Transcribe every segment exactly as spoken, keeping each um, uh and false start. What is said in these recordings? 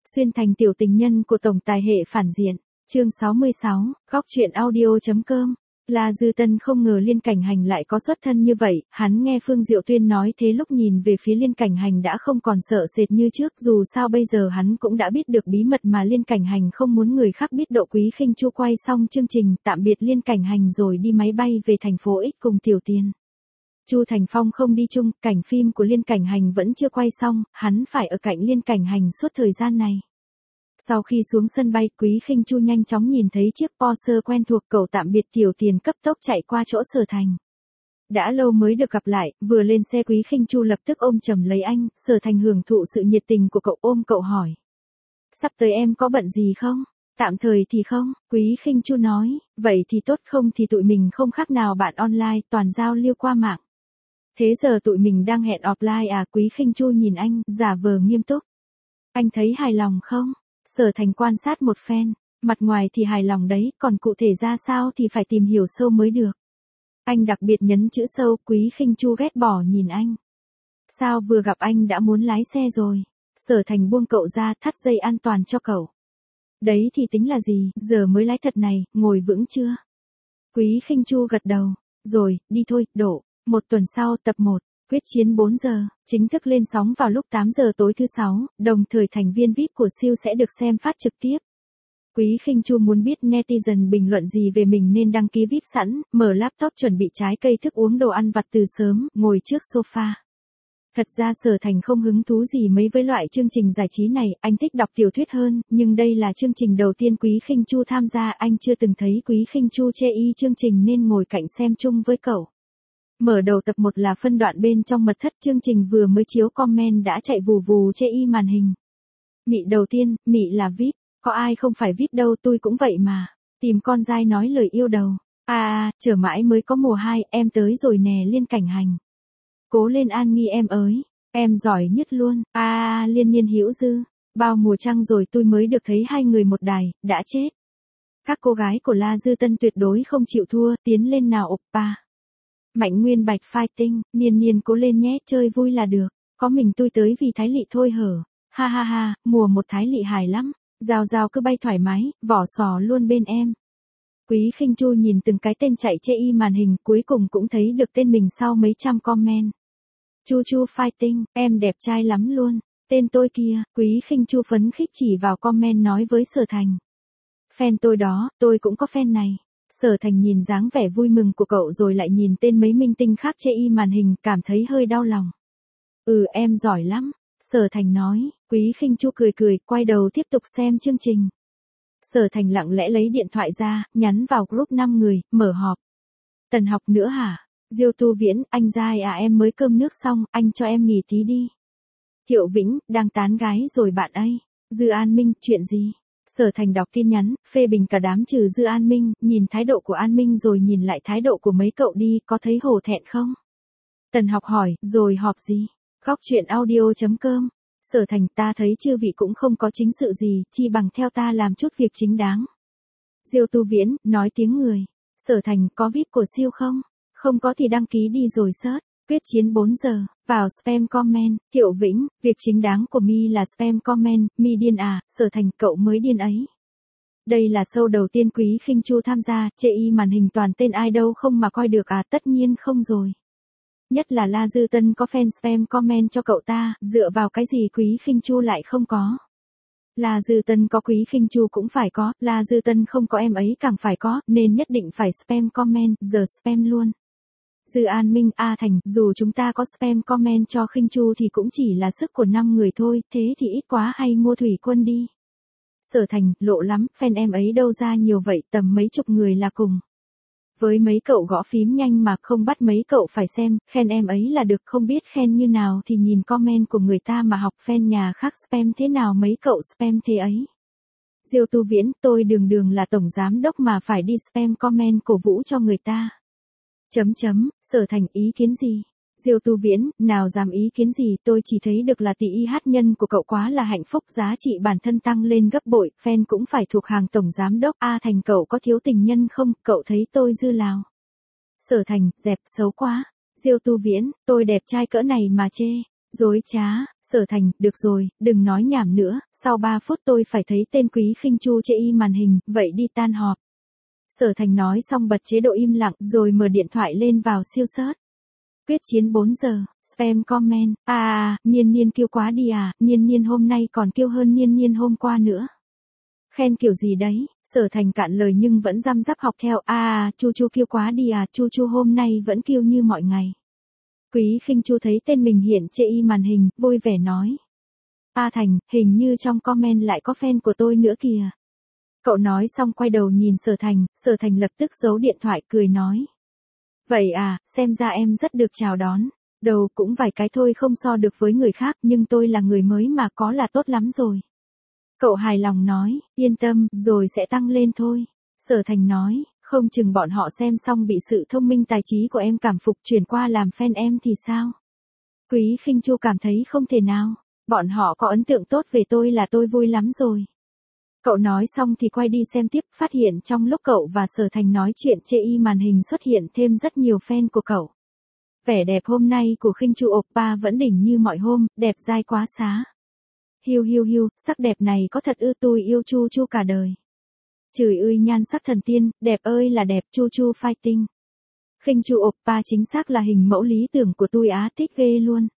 Xuyên thành tiểu tình nhân của tổng tài hệ phản diện. Chương sáu mươi sáu, góc truyện audio.com. La Dư Tân không ngờ Liên Cảnh Hành lại có xuất thân như vậy, hắn nghe Phương Diệu Tuyên nói thế lúc nhìn về phía Liên Cảnh Hành đã không còn sợ sệt như trước, dù sao bây giờ hắn cũng đã biết được bí mật mà Liên Cảnh Hành không muốn người khác biết. Độ Quý Khinh Chu quay xong chương trình tạm biệt Liên Cảnh Hành rồi đi máy bay về thành phố X cùng Tiểu Tiền. Chu Thành Phong không đi chung, cảnh phim của Liên Cảnh Hành vẫn chưa quay xong, hắn phải ở cạnh Liên Cảnh Hành suốt thời gian này. Sau khi xuống sân bay, Quý Khinh Chu nhanh chóng nhìn thấy chiếc Porsche quen thuộc, cậu tạm biệt Tiểu Tiền cấp tốc chạy qua chỗ Sở Thành. Đã lâu mới được gặp lại, vừa lên xe Quý Khinh Chu lập tức ôm chầm lấy anh. Sở Thành hưởng thụ sự nhiệt tình của cậu, ôm cậu hỏi: "Sắp tới em có bận gì không?" "Tạm thời thì không," Quý Khinh Chu nói. "Vậy thì tốt, không thì tụi mình không khác nào bạn online, toàn giao lưu qua mạng." "Thế giờ tụi mình đang hẹn offline à?" Quý Khinh Chu nhìn anh, giả vờ nghiêm túc. "Anh thấy hài lòng không?" Sở Thành quan sát một phen, mặt ngoài thì hài lòng đấy, còn cụ thể ra sao thì phải tìm hiểu sâu mới được. Anh đặc biệt nhấn chữ sâu. Quý Khinh Chu ghét bỏ nhìn anh. "Sao vừa gặp anh đã muốn lái xe rồi?" Sở Thành buông cậu ra, thắt dây an toàn cho cậu. "Đấy thì tính là gì, giờ mới lái thật này, ngồi vững chưa?" Quý Khinh Chu gật đầu. "Rồi, đi thôi, đổ." Một tuần sau, tập một, Quyết chiến bốn giờ, chính thức lên sóng vào lúc tám giờ tối thứ sáu, đồng thời thành viên vi ai pi của siêu sẽ được xem phát trực tiếp. Quý Khinh Chu muốn biết netizen bình luận gì về mình nên đăng ký vi ai pi sẵn, mở laptop chuẩn bị trái cây thức uống đồ ăn vặt từ sớm, ngồi trước sofa. Thật ra Sở Thành không hứng thú gì mấy với loại chương trình giải trí này, anh thích đọc tiểu thuyết hơn, nhưng đây là chương trình đầu tiên Quý Khinh Chu tham gia, anh chưa từng thấy Quý Khinh Chu chê y chương trình nên ngồi cạnh xem chung với cậu. Mở đầu tập một là phân đoạn bên trong mật thất, chương trình vừa mới chiếu comment đã chạy vù vù chê y màn hình. "Mị đầu tiên, Mị là vi ai pi, có ai không phải vi ai pi đâu, tôi cũng vậy mà. Tìm con dai nói lời yêu đầu. À à, chờ mãi mới có mùa hai, em tới rồi nè Liên Cảnh Hành. Cố lên An Nghi em ơi, em giỏi nhất luôn. À à, Liên Nhiên Hữu Dư, bao mùa trăng rồi tôi mới được thấy hai người một đài, đã chết." Các cô gái của La Dư Tân tuyệt đối không chịu thua, tiến lên nào oppa. Mạnh Nguyên Bạch fighting, Niên Niên cố lên nhé, chơi vui là được. Có mình tôi tới vì Thái Lị thôi hở. Ha ha ha, mùa một Thái Lị hài lắm. Rào rào cứ bay thoải mái, vỏ sò luôn bên em. Quý Khinh Chu nhìn từng cái tên chạy chê y màn hình, cuối cùng cũng thấy được tên mình sau mấy trăm comment. "Chu Chu fighting, em đẹp trai lắm luôn. Tên tôi kia." Quý Khinh Chu phấn khích chỉ vào comment nói với Sở Thành: "Fan tôi đó, tôi cũng có fan này." Sở Thành nhìn dáng vẻ vui mừng của cậu rồi lại nhìn tên mấy minh tinh khác chê y màn hình, cảm thấy hơi đau lòng. "Ừ, em giỏi lắm," Sở Thành nói. Quý Khinh Chu cười cười, quay đầu tiếp tục xem chương trình. Sở Thành lặng lẽ lấy điện thoại ra, nhắn vào group năm người, mở họp. "Tần Học nữa hả? Diêu Tu Viễn, anh dai à, em mới cơm nước xong, anh cho em nghỉ tí đi." "Thiệu Vĩnh, đang tán gái rồi bạn ấy." "Dư An Minh, chuyện gì?" Sở Thành đọc tin nhắn, phê bình cả đám trừ Dư An Minh, nhìn thái độ của An Minh rồi nhìn lại thái độ của mấy cậu đi, có thấy hổ thẹn không? Tần Học hỏi, rồi họp gì? Góc truyện audio.com. Sở Thành, ta thấy chư vị cũng không có chính sự gì, chi bằng theo ta làm chút việc chính đáng. Diêu Tu Viễn, nói tiếng người. Sở Thành, có vi ai pi của siêu không? Không có thì đăng ký đi rồi search. Quyết chiến bốn giờ, vào spam comment. Thiệu Vĩnh, việc chính đáng của mi là spam comment, mi điên à? Sở Thành, cậu mới điên ấy. Đây là show đầu tiên Quý Khinh Chu tham gia, chê y màn hình toàn tên ai đâu không mà coi được à? Tất nhiên không rồi. Nhất là La Dư Tân có fan spam comment cho cậu ta, dựa vào cái gì Quý Khinh Chu lại không có? La Dư Tân có Quý Khinh Chu cũng phải có, La Dư Tân không có em ấy càng phải có, nên nhất định phải spam comment, giờ spam luôn. Dư An Minh, A Thành, dù chúng ta có spam comment cho Khinh Chu thì cũng chỉ là sức của năm người thôi, thế thì ít quá, hay mua thủy quân đi. Sở Thành, lộ lắm, fan em ấy đâu ra nhiều vậy, tầm mấy chục người là cùng. Với mấy cậu gõ phím nhanh mà không bắt mấy cậu phải xem, khen em ấy là được, không biết khen như nào thì nhìn comment của người ta mà học, fan nhà khác spam thế nào mấy cậu spam thế ấy. Diêu Tu Viễn, tôi đường đường là tổng giám đốc mà phải đi spam comment cổ vũ cho người ta. Chấm chấm, Sở Thành, ý kiến gì? Diêu Tu Viễn, nào dám ý kiến gì, tôi chỉ thấy được là tỷ y hát nhân của cậu quá là hạnh phúc, giá trị bản thân tăng lên gấp bội, fan cũng phải thuộc hàng tổng giám đốc. A Thành, cậu có thiếu tình nhân không, cậu thấy tôi dư lào. Sở Thành, dẹp, xấu quá. Diêu Tu Viễn, tôi đẹp trai cỡ này mà chê. Dối trá, Sở Thành, được rồi, đừng nói nhảm nữa, sau ba phút tôi phải thấy tên Quý Khinh Chu chê y màn hình, vậy đi tan họp. Sở Thành nói xong bật chế độ im lặng rồi mở điện thoại lên vào siêu search. Quyết chiến bốn giờ, spam comment, à à, Niên Niên kêu quá đi à, Niên Niên hôm nay còn kêu hơn Niên Niên hôm qua nữa. Khen kiểu gì đấy, Sở Thành cạn lời nhưng vẫn răm rắp học theo, à à, Chu Chu kêu quá đi à, Chu Chu hôm nay vẫn kêu như mọi ngày. Quý Khinh Chu thấy tên mình hiện chê y màn hình, vui vẻ nói. A Thành, hình như trong comment lại có fan của tôi nữa kìa. Cậu nói xong quay đầu nhìn Sở Thành, Sở Thành lập tức giấu điện thoại cười nói. Vậy à, xem ra em rất được chào đón. Đầu cũng vài cái thôi không so được với người khác nhưng tôi là người mới mà có là tốt lắm rồi. Cậu hài lòng nói, yên tâm, rồi sẽ tăng lên thôi. Sở Thành nói, không chừng bọn họ xem xong bị sự thông minh tài trí của em cảm phục chuyển qua làm fan em thì sao? Quý Khinh Chu cảm thấy không thể nào, bọn họ có ấn tượng tốt về tôi là tôi vui lắm rồi. Cậu nói xong thì quay đi xem tiếp, phát hiện trong lúc cậu và Sở Thành nói chuyện chê y màn hình xuất hiện thêm rất nhiều fan của cậu. Vẻ đẹp hôm nay của Khinh Chu Oppa vẫn đỉnh như mọi hôm, đẹp dai quá xá. Hiu hiu hiu, sắc đẹp này có thật ư, tôi yêu Chu Chu cả đời. Trời ơi nhan sắc thần tiên, đẹp ơi là đẹp, Chu Chu fighting. Khinh Chu Oppa chính xác là hình mẫu lý tưởng của tôi á, thích ghê luôn.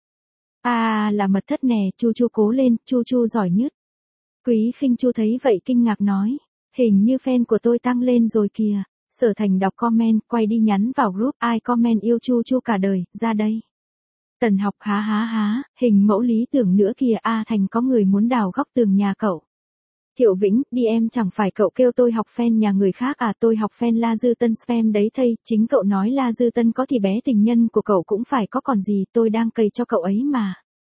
À là mật thất nè, Chu Chu cố lên, Chu Chu giỏi nhất. Quý Khinh Chu thấy vậy kinh ngạc nói, hình như fan của tôi tăng lên rồi kìa. Sở Thành đọc comment, quay đi nhắn vào group, ai comment yêu Chu Chu cả đời, ra đây. Tần Học há há há, hình mẫu lý tưởng nữa kìa, A Thành có người muốn đào góc tường nhà cậu. Thiệu Vĩnh, đi em chẳng phải cậu kêu tôi học fan nhà người khác à, tôi học fan La Dư Tân spam đấy thây, chính cậu nói La Dư Tân có thì bé tình nhân của cậu cũng phải có còn gì, tôi đang cày cho cậu ấy mà.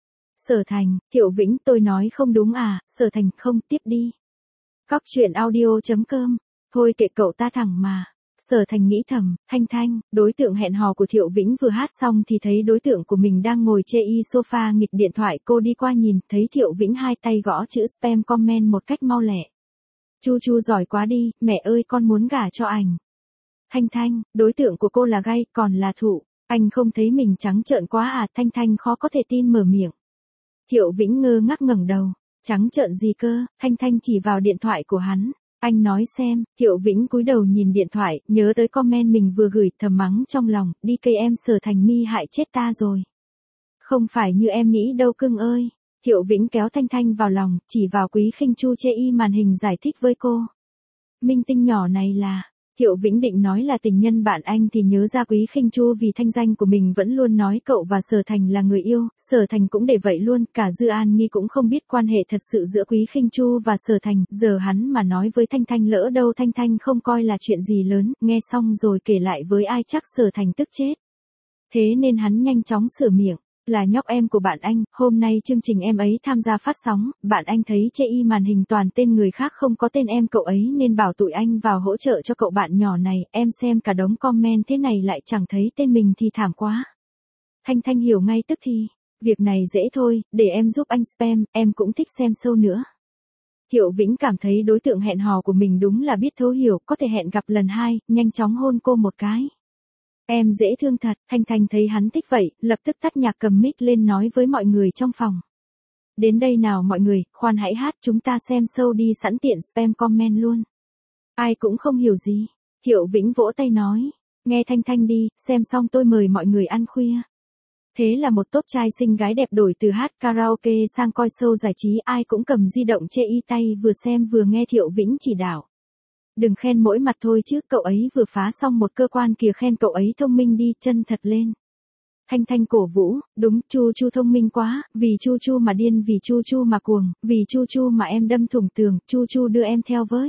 Sở Thành, Thiệu Vĩnh, tôi nói không đúng à, Sở Thành không, tiếp đi. Góc truyện audio chấm com, thôi kệ cậu ta thẳng mà. Sở Thành nghĩ thầm, Thanh Thanh, đối tượng hẹn hò của Thiệu Vĩnh vừa hát xong thì thấy đối tượng của mình đang ngồi chê y sofa nghịch điện thoại, cô đi qua nhìn, thấy Thiệu Vĩnh hai tay gõ chữ spam comment một cách mau lẹ. Chu Chu giỏi quá đi, mẹ ơi con muốn gả cho ảnh. Thanh Thanh, đối tượng của cô là gay, còn là thụ, anh không thấy mình trắng trợn quá à, Thanh Thanh khó có thể tin mở miệng. Thiệu Vĩnh ngơ ngác ngẩng đầu, trắng trợn gì cơ, Thanh Thanh chỉ vào điện thoại của hắn. Anh nói xem, Thiệu Vĩnh cúi đầu nhìn điện thoại, nhớ tới comment mình vừa gửi, thầm mắng trong lòng, đi cây em Sở Thành mi hại chết ta rồi. Không phải như em nghĩ đâu cưng ơi. Thiệu Vĩnh kéo Thanh Thanh vào lòng, chỉ vào Quý Khinh Chu chê y màn hình giải thích với cô. Minh tinh nhỏ này là, Thiệu Vĩnh định nói là tình nhân bạn anh thì nhớ ra Quý Khinh Chu vì thanh danh của mình vẫn luôn nói cậu và Sở Thành là người yêu, Sở Thành cũng để vậy luôn, cả Dư An Nghi cũng không biết quan hệ thật sự giữa Quý Khinh Chu và Sở Thành, giờ hắn mà nói với Thanh Thanh lỡ đâu Thanh Thanh không coi là chuyện gì lớn, nghe xong rồi kể lại với ai chắc Sở Thành tức chết. Thế nên hắn nhanh chóng sửa miệng. Là nhóc em của bạn anh, hôm nay chương trình em ấy tham gia phát sóng, bạn anh thấy chê y màn hình toàn tên người khác không có tên em cậu ấy nên bảo tụi anh vào hỗ trợ cho cậu bạn nhỏ này, em xem cả đống comment thế này lại chẳng thấy tên mình thì thảm quá. Thanh Thanh hiểu ngay tức thì, việc này dễ thôi, để em giúp anh spam, em cũng thích xem sâu nữa. Thiệu Vĩnh cảm thấy đối tượng hẹn hò của mình đúng là biết thấu hiểu, có thể hẹn gặp lần hai, nhanh chóng hôn cô một cái. Em dễ thương thật, Thanh Thanh thấy hắn thích vậy, lập tức tắt nhạc cầm mic lên nói với mọi người trong phòng. Đến đây nào mọi người, khoan hãy hát, chúng ta xem show đi, sẵn tiện spam comment luôn. Ai cũng không hiểu gì. Thiệu Vĩnh vỗ tay nói, nghe Thanh Thanh đi, xem xong tôi mời mọi người ăn khuya. Thế là một tốp trai xinh gái đẹp đổi từ hát karaoke sang coi show giải trí, ai cũng cầm di động chê y tay vừa xem vừa nghe Thiệu Vĩnh chỉ đạo. Đừng khen mỗi mặt thôi chứ, cậu ấy vừa phá xong một cơ quan kìa, khen cậu ấy thông minh đi, chân thật lên. Thanh Thanh cổ vũ, đúng, Chu Chu thông minh quá, vì Chu Chu mà điên, vì Chu Chu mà cuồng, vì Chu Chu mà em đâm thủng tường, Chu Chu đưa em theo với.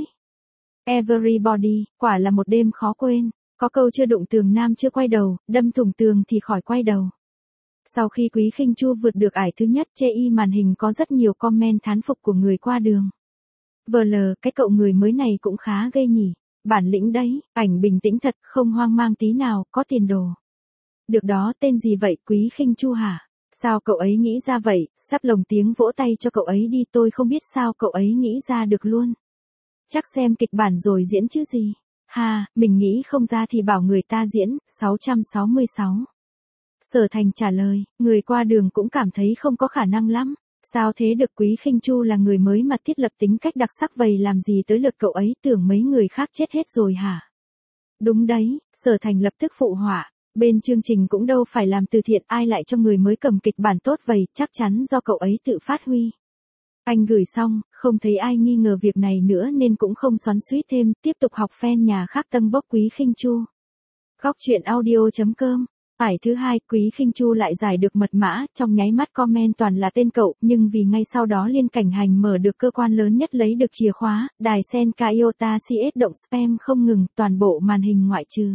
Everybody, quả là một đêm khó quên, có câu chưa đụng tường nam chưa quay đầu, đâm thủng tường thì khỏi quay đầu. Sau khi Quý Khinh Chu vượt được ải thứ nhất chê y màn hình có rất nhiều comment thán phục của người qua đường. vê lờ, cái cậu người mới này cũng khá ghê nhỉ, bản lĩnh đấy, ảnh bình tĩnh thật, không hoang mang tí nào, có tiền đồ. Được đó, tên gì vậy, Quý Khinh Chu hả? Sao cậu ấy nghĩ ra vậy, sắp lồng tiếng vỗ tay cho cậu ấy đi, tôi không biết sao cậu ấy nghĩ ra được luôn. Chắc xem kịch bản rồi diễn chứ gì. Ha, mình nghĩ không ra thì bảo người ta diễn, sáu trăm sáu mươi sáu. Sở Thành trả lời, người qua đường cũng cảm thấy không có khả năng lắm. Sao thế được, Quý Khinh Chu là người mới mà thiết lập tính cách đặc sắc, vậy làm gì tới lượt cậu ấy, tưởng mấy người khác chết hết rồi hả? Đúng đấy, Sở Thành lập tức phụ họa. Bên chương trình cũng đâu phải làm từ thiện, ai lại cho người mới cầm kịch bản tốt vậy, chắc chắn do cậu ấy tự phát huy. Anh gửi xong, không thấy ai nghi ngờ việc này nữa nên cũng không xoắn xuýt thêm, tiếp tục học fan nhà khác tâng bốc Quý Khinh Chu. Góc truyện audio chấm com. Phải thứ hai, Quý Khinh Chu lại giải được mật mã, trong nháy mắt comment toàn là tên cậu, nhưng vì ngay sau đó Liên Cảnh Hành mở được cơ quan lớn nhất lấy được chìa khóa, đài Senka Iota xê ét động spam không ngừng, toàn bộ màn hình ngoại trừ.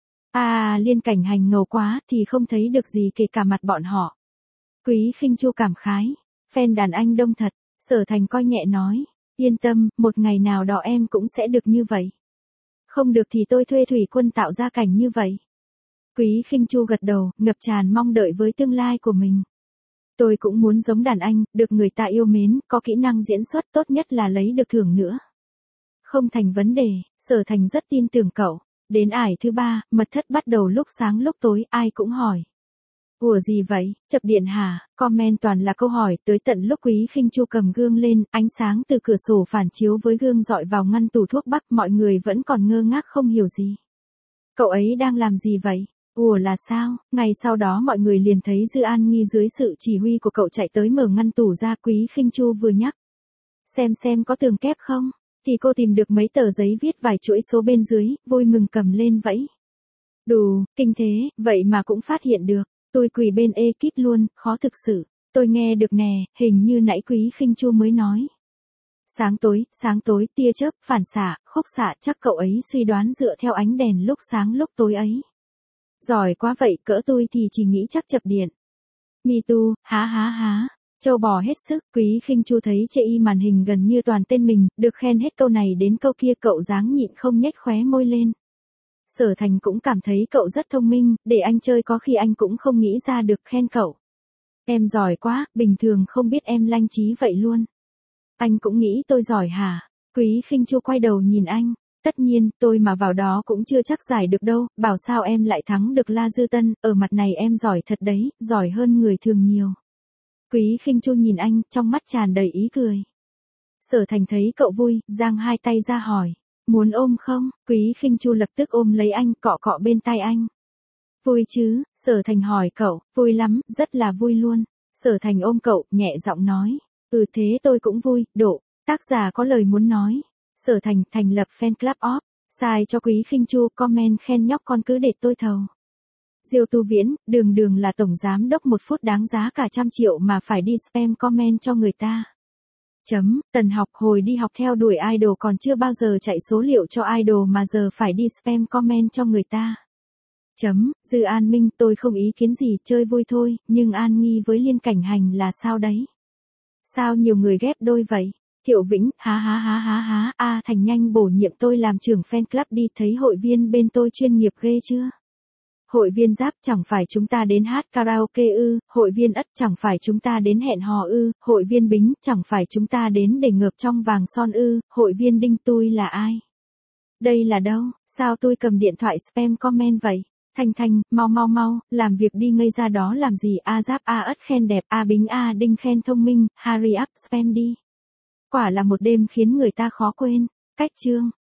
À, Liên Cảnh Hành ngầu quá, thì không thấy được gì kể cả mặt bọn họ. Quý Khinh Chu cảm khái, fan đàn anh đông thật. Sở Thành coi nhẹ nói, yên tâm, một ngày nào đó em cũng sẽ được như vậy. Không được thì tôi thuê thủy quân tạo ra cảnh như vậy. Quý Khinh Chu gật đầu, ngập tràn mong đợi với tương lai của mình. Tôi cũng muốn giống đàn anh, được người ta yêu mến, có kỹ năng diễn xuất, tốt nhất là lấy được thưởng nữa. Không thành vấn đề, Sở Thành rất tin tưởng cậu. Đến ải thứ ba, mật thất bắt đầu lúc sáng lúc tối, ai cũng hỏi. Ủa gì vậy, chập điện hả? Comment toàn là câu hỏi, tới tận lúc Quý Khinh Chu cầm gương lên, ánh sáng từ cửa sổ phản chiếu với gương dọi vào ngăn tủ thuốc bắc, mọi người vẫn còn ngơ ngác không hiểu gì. Cậu ấy đang làm gì vậy? Ủa là sao? Ngay sau đó mọi người liền thấy Dư An Nghi dưới sự chỉ huy của cậu chạy tới mở ngăn tủ ra. Quý Khinh Chu vừa nhắc. Xem xem có tường kép không? Thì cô tìm được mấy tờ giấy viết vài chuỗi số bên dưới, vui mừng cầm lên vẫy. Đù, kinh thế, vậy mà cũng phát hiện được. Tôi quỳ bên ekip luôn, khó thực sự. Tôi nghe được nè, hình như nãy Quý Khinh Chu mới nói. Sáng tối, sáng tối, tia chớp, phản xạ, khúc xạ, chắc cậu ấy suy đoán dựa theo ánh đèn lúc sáng lúc tối ấy. Giỏi quá vậy, cỡ tôi thì chỉ nghĩ chắc chập điện. Me too, há há há. Châu bò hết sức, Quý Khinh Chu thấy chê y màn hình gần như toàn tên mình, được khen hết câu này đến câu kia, cậu dáng nhịn không nhếch khóe môi lên. Sở Thành cũng cảm thấy cậu rất thông minh, để anh chơi có khi anh cũng không nghĩ ra được khen cậu. Em giỏi quá, bình thường không biết em lanh trí vậy luôn. Anh cũng nghĩ tôi giỏi hả? Quý Khinh Chu quay đầu nhìn anh. Tất nhiên, tôi mà vào đó cũng chưa chắc giải được đâu, bảo sao em lại thắng được La Dư Tân, ở mặt này em giỏi thật đấy, giỏi hơn người thường nhiều. Quý Khinh Chu nhìn anh, trong mắt tràn đầy ý cười. Sở Thành thấy cậu vui, giang hai tay ra hỏi. Muốn ôm không? Quý Khinh Chu lập tức ôm lấy anh, cọ cọ bên tai anh. Vui chứ? Sở Thành hỏi cậu. Vui lắm, rất là vui luôn. Sở Thành ôm cậu, nhẹ giọng nói. Ừ thế tôi cũng vui, độ. Tác giả có lời muốn nói. Sở Thành thành lập fan club off. Sai cho Quý Khinh Chu, comment khen nhóc con cứ để tôi thầu. Diêu Tu Viễn, đường đường là tổng giám đốc, một phút đáng giá cả trăm triệu mà phải đi spam comment cho người ta. Chấm, Tần Học hồi đi học theo đuổi idol còn chưa bao giờ chạy số liệu cho idol mà giờ phải đi spam comment cho người ta. Chấm, Dư An Minh, tôi không ý kiến gì, chơi vui thôi, nhưng An Nghi với Liên Cảnh Hành là sao đấy? Sao nhiều người ghép đôi vậy? Thiệu Vĩnh, há há há há há, a Thành nhanh bổ nhiệm tôi làm trưởng fan club đi, thấy hội viên bên tôi chuyên nghiệp ghê chưa? Hội viên Giáp, chẳng phải chúng ta đến hát karaoke ư? Hội viên Ất, chẳng phải chúng ta đến hẹn hò ư? Hội viên Bính, chẳng phải chúng ta đến để ngợp trong vàng son ư? Hội viên Đinh, tôi là ai? Đây là đâu? Sao tôi cầm điện thoại spam comment vậy? Thanh Thanh, mau mau mau, làm việc đi, ngây ra đó làm gì? A Giáp, A Ất khen đẹp, A Bính, A Đinh khen thông minh, hurry up spam đi. Quả là một đêm khiến người ta khó quên. Cách chương